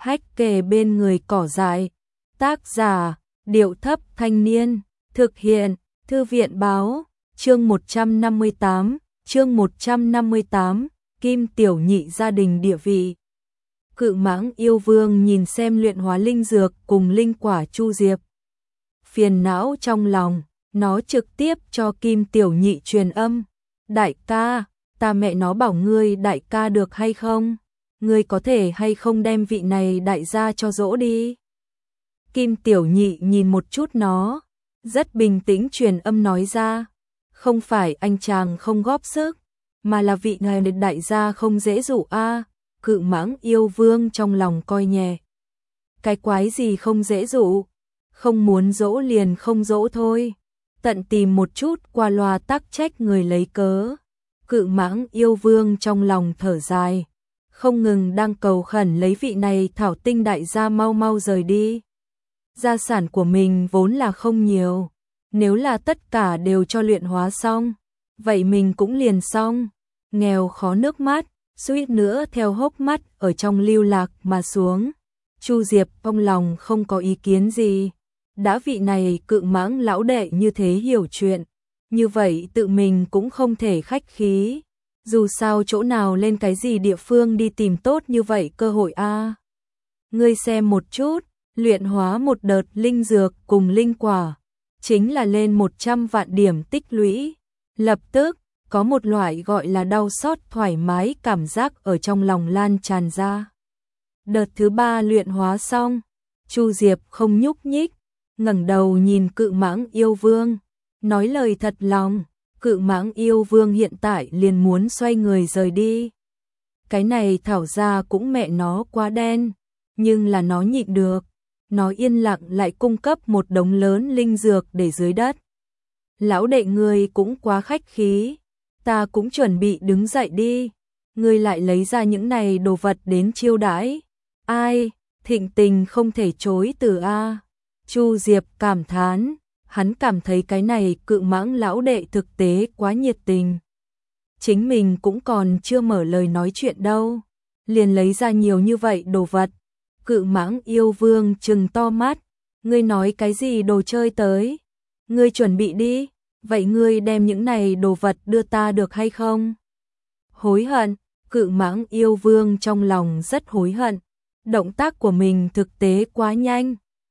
hách kề bên người cỏ dại. Tác giả, Điệu Thấp Thanh Niên, thực hiện, Thư viện Báo, chương 158, Kim Tiểu Nhị gia đình địa vị. Cự Mãng Yêu Vương nhìn xem luyện hóa linh dược cùng linh quả Chu Diệp. Phiền não trong lòng, nó trực tiếp cho Kim Tiểu Nhị truyền âm. Đại ca, ta mẹ nó bảo ngươi đại ca được hay không? Ngươi có thể hay không đem vị này đại gia cho dỗ đi? Kim Tiểu Nhị nhìn một chút nó, rất bình tĩnh truyền âm nói ra. Không phải anh chàng không góp sức, mà là vị ngài đại gia không dễ dụ a. Cự Mãng Yêu Vương trong lòng coi nhẹ. Cái quái gì không dễ dụ? Không muốn dỗ liền không dỗ thôi. Tận tìm một chút qua loa tắc trách người lấy cớ. Cự Mãng Yêu Vương trong lòng thở dài, không ngừng đang cầu khẩn lấy vị này thảo tinh đại gia mau mau rời đi. Gia sản của mình vốn là không nhiều, nếu là tất cả đều cho luyện hóa xong, vậy mình cũng liền xong. Nghèo khó nước mắt, suýt nữa theo hốc mắt ở trong lưu lạc mà xuống. Chu Diệp trong lòng không có ý kiến gì. Đã vị này Cự Mãng lão đệ như thế hiểu chuyện, như vậy tự mình cũng không thể khách khí. Dù sao chỗ nào lên cái gì địa phương đi tìm tốt như vậy cơ hội a. Ngươi xem một chút, luyện hóa một đợt linh dược cùng linh quả, chính là lên 100 vạn điểm tích lũy. Lập tức, có một loại gọi là đau xót thoải mái cảm giác ở trong lòng lan tràn ra. Đợt thứ 3 luyện hóa xong, Chu Diệp không nhúc nhích, ngẩng đầu nhìn Cự Mãng Yêu Vương, nói lời thật lòng. Cự Mãng Yêu Vương hiện tại liền muốn xoay người rời đi. Cái này thảo ra cũng mẹ nó quá đen, nhưng là nó nhịn được. Nó yên lặng lại cung cấp một đống lớn linh dược để dưới đất. Lão đệ ngươi cũng quá khách khí, ta cũng chuẩn bị đứng dậy đi. Ngươi lại lấy ra những này đồ vật đến chiêu đãi. Ai, thịnh tình không thể chối từ a. Chu Diệp cảm thán, hắn cảm thấy cái này Cự Mãng lão đệ thực tế quá nhiệt tình. Chính mình cũng còn chưa mở lời nói chuyện đâu, liền lấy ra nhiều như vậy đồ vật. Cự Mãng Yêu Vương trừng to mắt, ngươi nói cái gì đồ chơi tới? Ngươi chuẩn bị đi, vậy ngươi đem những này đồ vật đưa ta được hay không? Hối hận, Cự Mãng Yêu Vương trong lòng rất hối hận. Động tác của mình thực tế quá nhanh.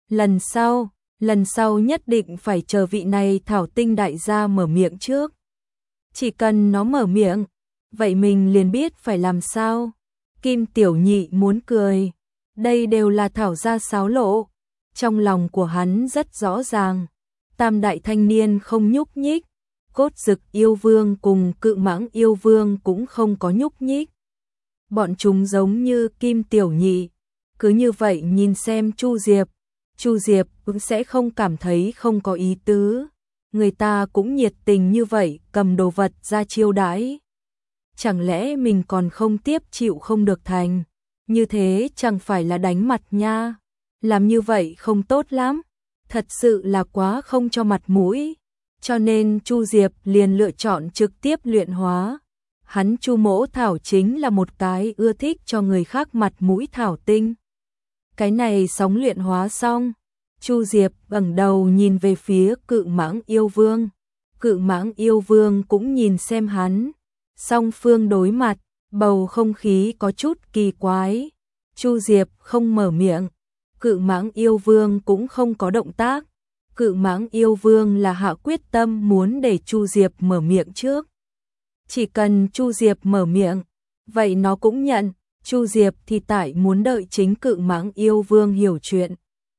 Lần sau nhất định phải chờ vị này thảo tinh đại gia mở miệng trước. Chỉ cần nó mở miệng, vậy mình liền biết phải làm sao. Kim Tiểu Nhị muốn cười, đây đều là thảo gia xáo lộ. Trong lòng của hắn rất rõ ràng, tam đại thanh niên không nhúc nhích, Cốt Dực Yêu Vương cùng Cự Mãng Yêu Vương cũng không có nhúc nhích. Bọn chúng giống như Kim Tiểu Nhị, cứ như vậy nhìn xem Chu Diệp. Chu Diệp cũng sẽ không cảm thấy không có ý tứ. Người ta cũng nhiệt tình như vậy cầm đồ vật ra chiêu đãi. Chẳng lẽ mình còn không tiếp chịu không được thành? Như thế chẳng phải là đánh mặt nha. Làm như vậy không tốt lắm. Thật sự là quá không cho mặt mũi. Cho nên Chu Diệp liền lựa chọn trực tiếp luyện hóa. Hắn Chu Mỗ Thảo chính là một cái ưa thích cho người khác mặt mũi thảo tinh. Cái này sóng luyện hóa xong, Chu Diệp ngẩng đầu nhìn về phía Cự Mãng Yêu Vương. Cự Mãng Yêu Vương cũng nhìn xem hắn. Song phương đối mặt, bầu không khí có chút kỳ quái. Chu Diệp không mở miệng, Cự Mãng Yêu Vương cũng không có động tác. Cự Mãng Yêu Vương là hạ quyết tâm muốn để Chu Diệp mở miệng trước. Chỉ cần Chu Diệp mở miệng, vậy nó cũng nhận. Chu Diệp thì tại muốn đợi chính Cự Mãng Yêu Vương hiểu chuyện,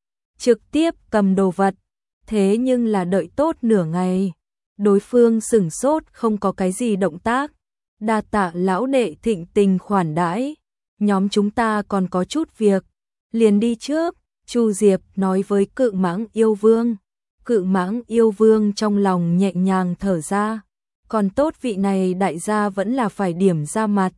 trực tiếp cầm đồ vật. Thế nhưng là đợi tốt nửa ngày, đối phương sửng sốt không có cái gì động tác. Đa tạ lão đệ thịnh tình khoản đãi, nhóm chúng ta còn có chút việc, liền đi trước. Chu Diệp nói với Cự Mãng Yêu Vương. Cự Mãng Yêu Vương trong lòng nhẹ nhàng thở ra, còn tốt vị này đại gia vẫn là phải điểm ra mặt.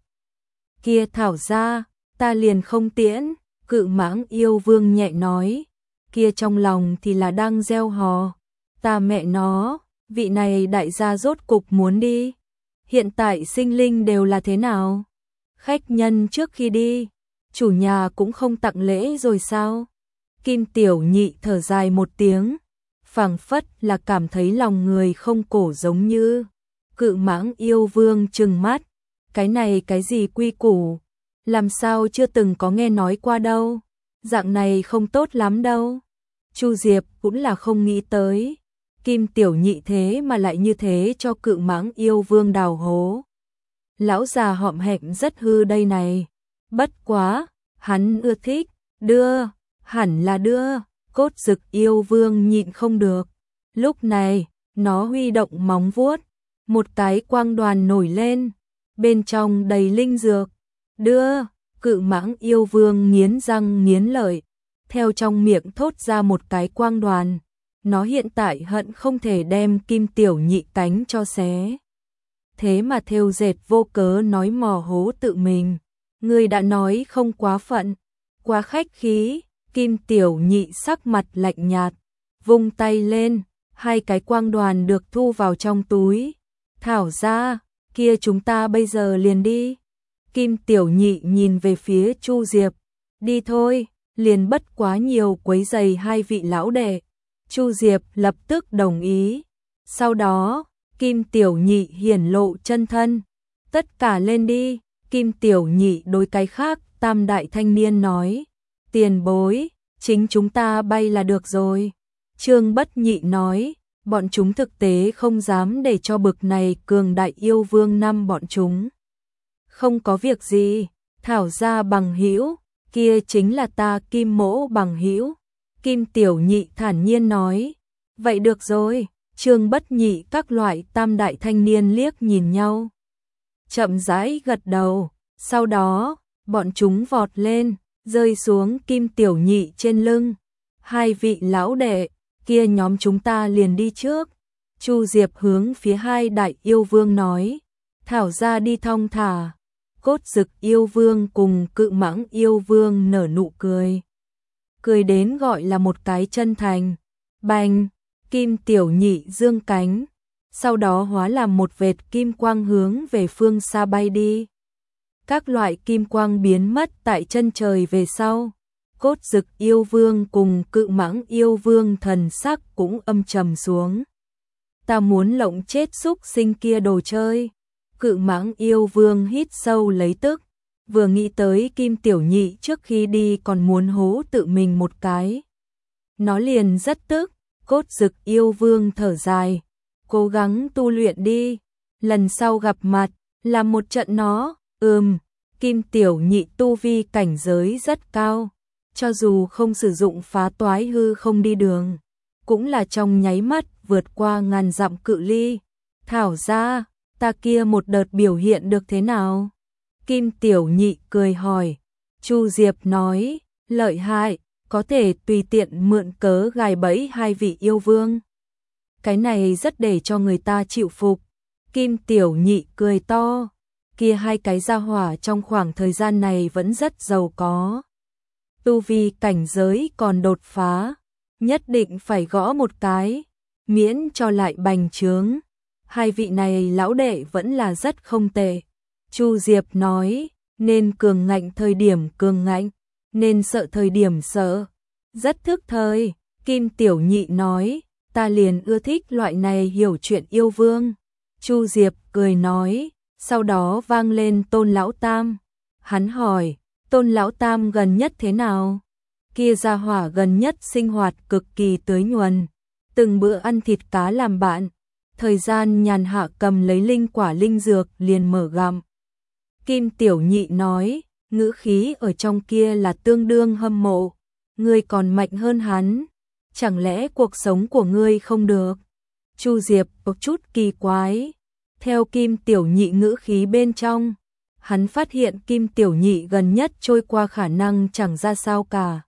Kia thảo ra, ta liền không tiễn. Cự Mãng Yêu Vương nhẹ nói, kia trong lòng thì là đang gieo hò. Ta mẹ nó, vị này đại gia rốt cục muốn đi. Hiện tại sinh linh đều là thế nào? Khách nhân trước khi đi, chủ nhà cũng không tặng lễ rồi sao? Kim Tiểu Nhị thở dài một tiếng, phảng phất là cảm thấy lòng người không cổ giống như. Cự Mãng Yêu Vương trừng mắt, cái này cái gì quy củ, làm sao chưa từng có nghe nói qua đâu, dạng này không tốt lắm đâu. Chu Diệp cũng là không nghĩ tới, Kim Tiểu Nhị thế mà lại như thế cho Cự Mãng Yêu Vương đào hố. Lão già hõm hẹm rất hư đây này, bất quá, hắn ưa thích, đưa, hẳn là đưa, Cốt Dực Yêu Vương nhịn không được. Lúc này, nó huy động móng vuốt, một cái quang đoàn nổi lên, bên trong đầy linh dược, đưa, Cự Mãng Yêu Vương nghiến răng nghiến lợi, theo trong miệng thốt ra một cái quang đoàn, nó hiện tại hận không thể đem Kim Tiểu Nhị cánh cho xé. Thế mà thêu dệt vô cớ nói mò hố tự mình, người đã nói không quá phận, quá khách khí. Kim Tiểu Nhị sắc mặt lạnh nhạt, vung tay lên, hai cái quang đoàn được thu vào trong túi. Thảo ra, kia chúng ta bây giờ liền đi. Kim Tiểu Nhị nhìn về phía Chu Diệp, đi thôi, liền bất quá nhiều quấy giày hai vị lão đệ. Chu Diệp lập tức đồng ý. Sau đó, Kim Tiểu Nhị hiển lộ chân thân, tất cả lên đi. Kim Tiểu Nhị đối cái khác tam đại thanh niên nói, tiền bối, chính chúng ta bay là được rồi. Trương Bất Nhị nói, bọn chúng thực tế không dám để cho bực này cường đại yêu vương năm bọn chúng. Không có việc gì, Thảo gia bằng hữu, kia chính là ta Kim Mỗ bằng hữu. Kim Tiểu Nhị thản nhiên nói, vậy được rồi. Trương Bất Nhị các loại tam đại thanh niên liếc nhìn nhau, chậm rãi gật đầu, sau đó, bọn chúng vọt lên, rơi xuống Kim Tiểu Nhị trên lưng. Hai vị lão đệ, kia nhóm chúng ta liền đi trước. Chu Diệp hướng phía hai đại yêu vương nói, Thảo ra đi thong thả. Cốt Dực Yêu Vương cùng Cự Mãng Yêu Vương nở nụ cười, cười đến gọi là một cái chân thành. Bành, Kim Tiểu Nhị dương cánh, sau đó hóa làm một vệt kim quang hướng về phương xa bay đi. Các loại kim quang biến mất tại chân trời về sau. Cốt Dực Yêu Vương cùng Cự Mãng Yêu Vương thần sắc cũng âm trầm xuống. Ta muốn lộng chết xúc sinh kia đồ chơi. Cự Mãng Yêu Vương hít sâu lấy tức, vừa nghĩ tới Kim Tiểu Nhị trước khi đi còn muốn hố tự mình một cái, nó liền rất tức. Cốt Dực Yêu Vương thở dài, cố gắng tu luyện đi, lần sau gặp mặt, làm một trận nó. Kim Tiểu Nhị tu vi cảnh giới rất cao, cho dù không sử dụng phá toái hư không đi đường, cũng là trong nháy mắt vượt qua ngàn dặm cự ly. Thảo ra, ta kia một đợt biểu hiện được thế nào? Kim Tiểu Nhị cười hỏi. Chu Diệp nói, lợi hại, có thể tùy tiện mượn cớ gài bẫy hai vị yêu vương. Cái này rất để cho người ta chịu phục. Kim Tiểu Nhị cười to, kia hai cái gia hỏa trong khoảng thời gian này vẫn rất giàu có. Tu vi cảnh giới còn đột phá, nhất định phải gõ một cái, miễn cho lại bành trướng. Hai vị này lão đệ vẫn là rất không tệ. Chu Diệp nói, nên cường ngạnh thời điểm cường ngạnh, nên sợ thời điểm sợ. Rất thức thời. Kim Tiểu Nhị nói, ta liền ưa thích loại này hiểu chuyện yêu vương. Chu Diệp cười nói, sau đó vang lên Tôn Lão Tam. Hắn hỏi, Tôn Lão Tam gần nhất thế nào? Kia gia hỏa gần nhất sinh hoạt cực kỳ tưới nhuần, từng bữa ăn thịt cá làm bạn, thời gian nhàn hạ cầm lấy linh quả linh dược liền mở gặm. Kim Tiểu Nhị nói, ngữ khí ở trong kia là tương đương hâm mộ, ngươi còn mạnh hơn hắn, chẳng lẽ cuộc sống của ngươi không được? Chu Diệp có chút kỳ quái, theo Kim Tiểu Nhị ngữ khí bên trong, hắn phát hiện Kim Tiểu Nhị gần nhất trôi qua khả năng chẳng ra sao cả.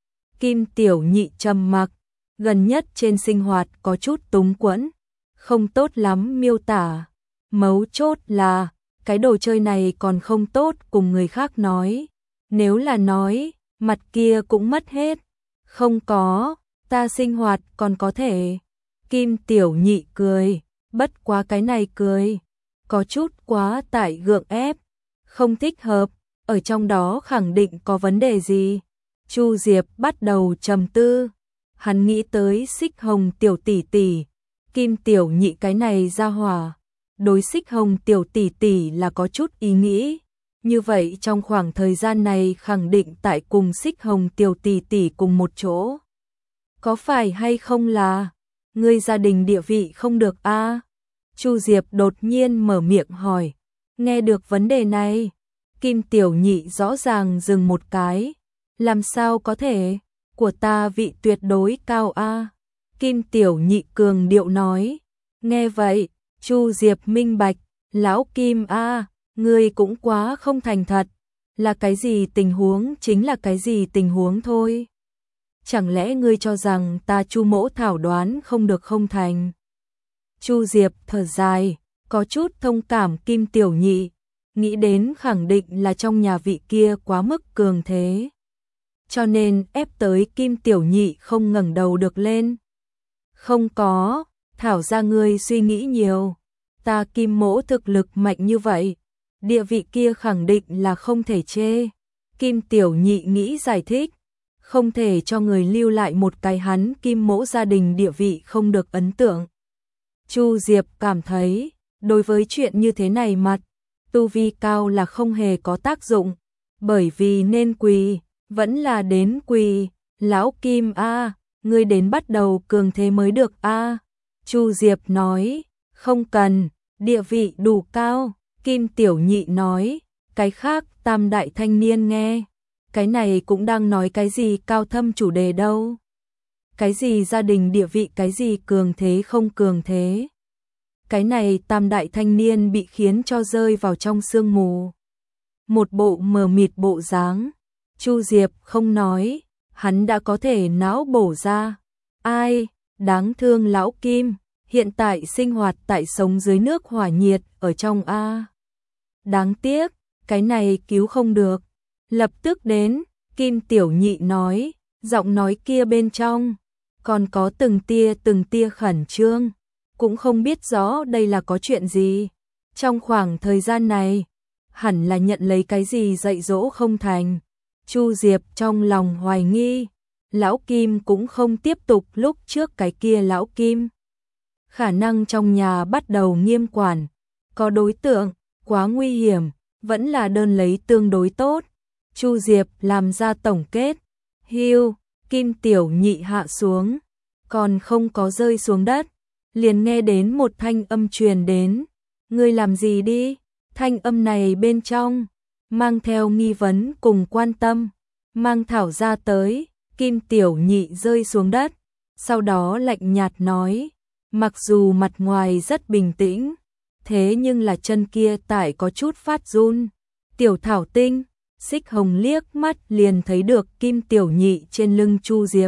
Kim Tiểu Nhị trầm mặc, gần nhất trên sinh hoạt có chút túng quẫn, không tốt lắm miêu tả. Mấu chốt là, cái đồ chơi này còn không tốt cùng người khác nói. Nếu là nói, mặt kia cũng mất hết. Không có, ta sinh hoạt còn có thể. Kim Tiểu Nhị cười, bất quá cái này cười có chút quá tải gượng ép, không thích hợp. ở trong đó khẳng định có vấn đề gì. Chu Diệp bắt đầu trầm tư, hắn nghĩ tới Xích Hồng tiểu tỷ tỷ, Kim Tiểu Nhị cái này ra hỏa, đối Xích Hồng tiểu tỷ tỷ là có chút ý nghĩ. Như vậy trong khoảng thời gian này khẳng định tại cùng Xích Hồng tiểu tỷ tỷ cùng một chỗ. Có phải hay không là ngươi gia đình địa vị không được a? Chu Diệp đột nhiên mở miệng hỏi. Nghe được vấn đề này, Kim Tiểu Nhị rõ ràng dừng một cái. Làm sao có thể, của ta vị tuyệt đối cao a. Kim Tiểu Nhị cường điệu nói. Nghe vậy, Chu Diệp minh bạch, lão Kim a, ngươi cũng quá không thành thật, là cái gì tình huống chính là cái gì tình huống thôi. Chẳng lẽ ngươi cho rằng ta Chu mỗ thảo đoán không được không thành? Chu Diệp thở dài, có chút thông cảm Kim Tiểu Nhị, nghĩ đến khẳng định là trong nhà vị kia quá mức cường thế. Cho nên ép tới Kim Tiểu Nhị không ngẩng đầu được lên. Không có, thảo ra ngươi suy nghĩ nhiều, ta Kim mỗ thực lực mạnh như vậy, địa vị kia khẳng định là không thể chê. Kim Tiểu Nhị nghĩ giải thích, không thể cho người lưu lại một cái hắn Kim mỗ gia đình địa vị không được ấn tượng. Chu Diệp cảm thấy, đối với chuyện như thế này mặt, tu vi cao là không hề có tác dụng, bởi vì nên quỳ, vẫn là đến quỳ, lão Kim a, ngươi đến bắt đầu cường thế mới được a. Chu Diệp nói, không cần, địa vị đủ cao. Kim Tiểu Nhị nói, cái khác tam đại thanh niên nghe, cái này cũng đang nói cái gì cao thâm chủ đề đâu. Cái gì gia đình địa vị, cái gì cường thế không cường thế. Cái này tam đại thanh niên bị khiến cho rơi vào trong sương mù. Một bộ mờ mịt bộ dáng. Chu Diệp không nói, hắn đã có thể não bổ ra. Ai, đáng thương lão Kim, hiện tại sinh hoạt tại sống dưới nước hỏa nhiệt ở trong a. Đáng tiếc, cái này cứu không được. Lập tức đến, Kim Tiểu Nhị nói, giọng nói kia bên trong còn có từng tia khẩn trương, cũng không biết rõ đây là có chuyện gì. Trong khoảng thời gian này, hẳn là nhận lấy cái gì dạy dỗ không thành. Chu Diệp trong lòng hoài nghi, lão Kim cũng không tiếp tục lúc trước cái kia lão Kim. Khả năng trong nhà bắt đầu nghiêm quản, có đối tượng, quá nguy hiểm, vẫn là đơn lấy tương đối tốt. Chu Diệp làm ra tổng kết, hưu, Kim Tiểu Nhị hạ xuống, còn không có rơi xuống đất, liền nghe đến một thanh âm truyền đến, ngươi làm gì đi? Thanh âm này bên trong mang theo nghi vấn cùng quan tâm, mang thảo ra tới, Kim Tiểu Nhị rơi xuống đất, sau đó lạnh nhạt nói, mặc dù mặt ngoài rất bình tĩnh, thế nhưng là chân kia tại có chút phát run. Tiểu Thảo Tinh, Xích Hồng liếc mắt liền thấy được Kim Tiểu Nhị trên lưng Chu Diệp.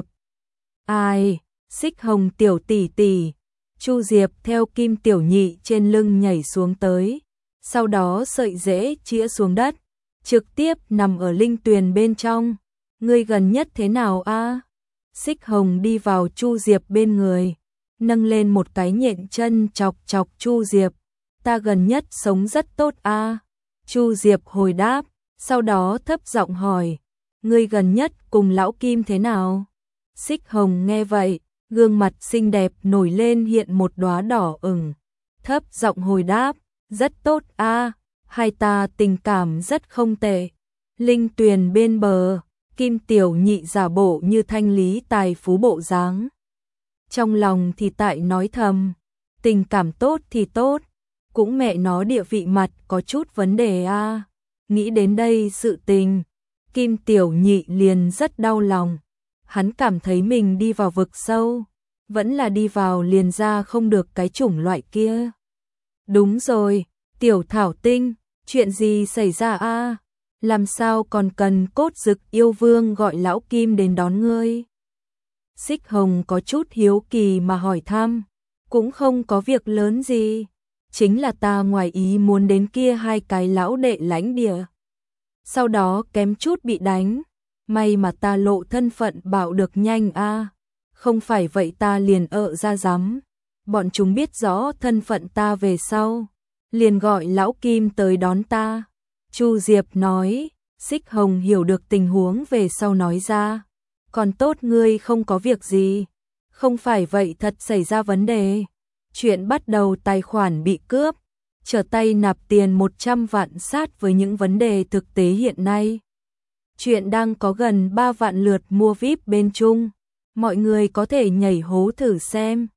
Ai, Xích Hồng tiểu tỷ tỷ. Chu Diệp theo Kim Tiểu Nhị trên lưng nhảy xuống tới, sau đó sợi rễ chĩa xuống đất, trực tiếp nằm ở linh tuyền bên trong. Ngươi gần nhất thế nào a? Xích Hồng đi vào Chu Diệp bên người, nâng lên một cái nhện chân chọc chọc Chu Diệp. Ta gần nhất sống rất tốt a. Chu Diệp hồi đáp, sau đó thấp giọng hỏi, ngươi gần nhất cùng lão Kim thế nào? Xích Hồng nghe vậy, gương mặt xinh đẹp nổi lên hiện một đóa đỏ ửng, thấp giọng hồi đáp, rất tốt a, hai ta tình cảm rất không tệ. Linh tuyền bên bờ, Kim Tiểu Nhị giả bộ như thanh lý tài phú bộ dáng. Trong lòng thì tại nói thầm, tình cảm tốt thì tốt, cũng mẹ nó địa vị mặt có chút vấn đề a. Nghĩ đến đây sự tình, Kim Tiểu Nhị liền rất đau lòng. Hắn cảm thấy mình đi vào vực sâu, vẫn là đi vào liền ra không được cái chủng loại kia. Đúng rồi, Tiểu Thảo Tinh, chuyện gì xảy ra a? Làm sao còn cần Cốt Dực yêu vương gọi lão Kim đến đón ngươi? Xích Hồng có chút hiếu kỳ mà hỏi thăm, cũng không có việc lớn gì, chính là ta ngoài ý muốn đến kia hai cái lão đệ lãnh địa. Sau đó kém chút bị đánh, may mà ta lộ thân phận bảo được nhanh a, không phải vậy ta liền ra rắm. Bọn chúng biết rõ thân phận ta về sau, liền gọi lão Kim tới đón ta. Chu Diệp nói, Xích Hồng hiểu được tình huống về sau nói ra. Còn tốt ngươi không có việc gì. Không phải vậy thật xảy ra vấn đề. Chuyện bắt đầu tài khoản bị cướp. Trở tay nạp tiền 100 vạn sát với những vấn đề thực tế hiện nay. Chuyện đang có gần 3 vạn lượt mua VIP bên Trung. Mọi người có thể nhảy hố thử xem.